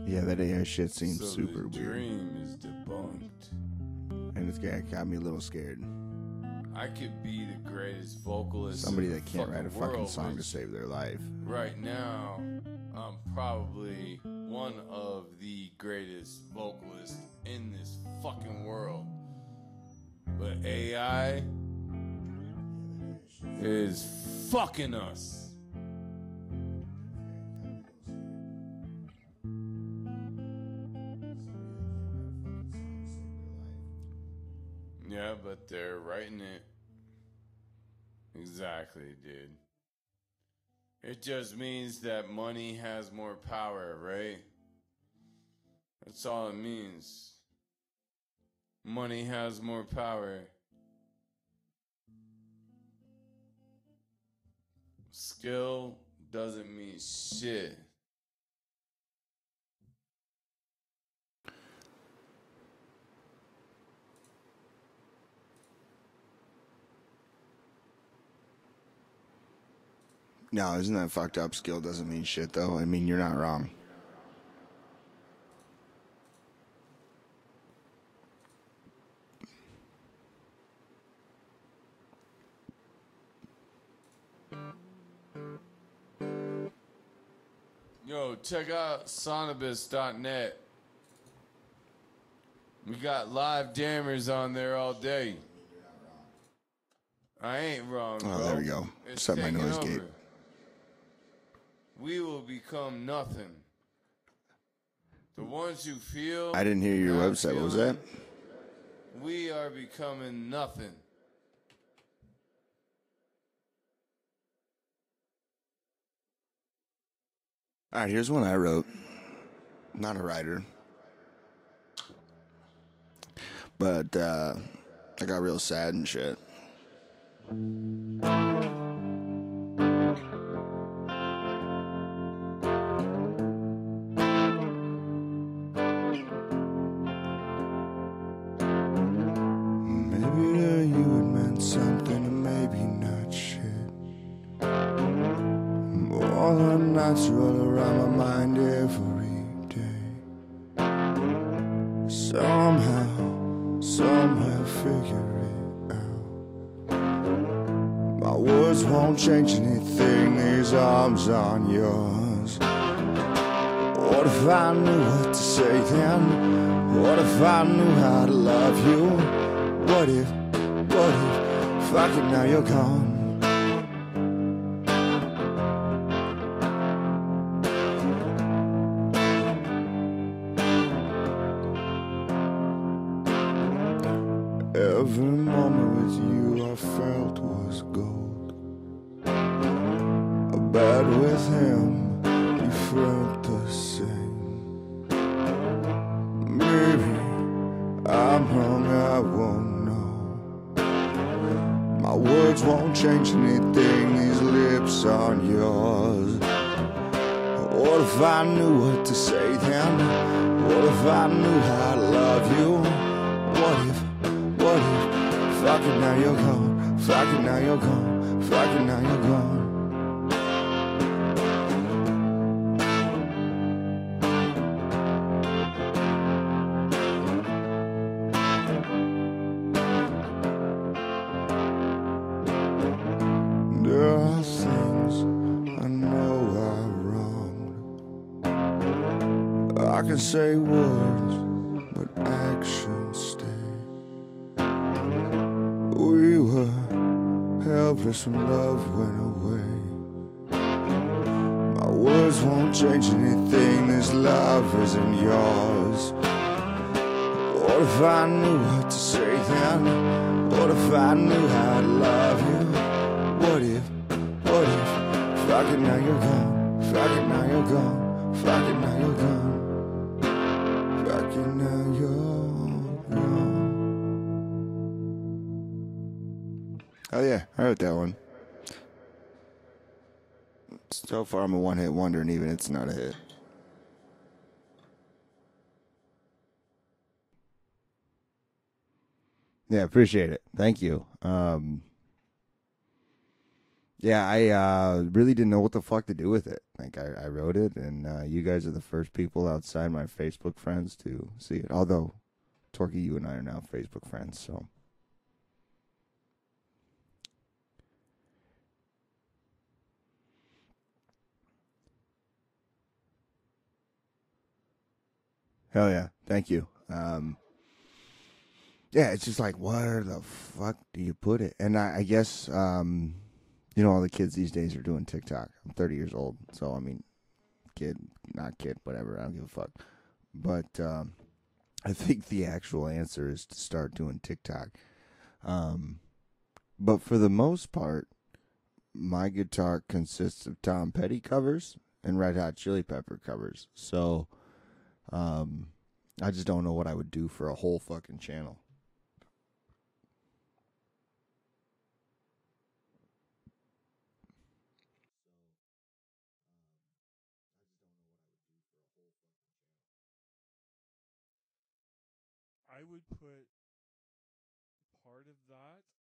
Yeah, that AI shit seems So super the weird. dream is debunked. And it's got me a little scared. I could be the greatest vocalist. Somebody in the that can't write a fucking world, song to which save their life. right now, I'm probably one of the greatest vocalists in this fucking world. But AI is fucking us. Yeah, but they're writing it. Exactly, dude. It just means that money has more power, right? That's all it means. Money has more power. Skill doesn't mean shit. No, isn't that fucked up? Skill doesn't mean shit, though. I mean, you're not wrong. Yo, check out sonobus.net. We got live jammers on there all day. I ain't wrong, bro. Oh, there we go. It's Set my taking noise over. gate. We will become nothing. The ones who feel... I didn't hear your not website. What was that? feeling, we are becoming nothing. All right, here's one I wrote. Not a writer. But I got real sad and shit. Maybe to you it meant something, and maybe not shit. All the nights roll around my mind every day. Somehow figure it out. My words won't change anything, these arms on yours. What if I knew what to say then? What if I knew how to love you? What if, fuck it, now you're gone. Every moment with you I felt was gold. But with him, you felt the same. Maybe I'm wrong, I won't know. My words won't change anything, these lips on yours. What if I knew what to say then? What if I knew how to love you? What if, fuck it, now you're gone. Fuck it, now you're gone. Fuck it, now you're gone. There are things I know are wrong. I can say words, but actions stay. We were helpless when love went away. My words won't change anything, this love isn't yours. What if I knew what to say then? What if I knew how to love you? What if, fuck it, now you're gone. Fuck it, now you're gone. Fuck it, now you're gone. Fuck it, now you're gone. Oh yeah, I wrote that one. So far I'm a one-hit wonder, and even it's not a hit. Yeah, appreciate it. Thank you. Yeah, I really didn't know what the fuck to do with it. Like, I wrote it, and you guys are the first people outside my Facebook friends to see it. Although, Torky, you and I are now Facebook friends, so. Hell yeah. Thank you. Yeah, it's just like, where the fuck do you put it? And I guess, all the kids these days are doing TikTok. I'm 30 years old, so I mean, kid, not kid, whatever. I don't give a fuck. But I think the actual answer is to start doing TikTok. But for the most part, my guitar consists of Tom Petty covers and Red Hot Chili Pepper covers. So I just don't know what I would do for a whole fucking channel. I would put part of that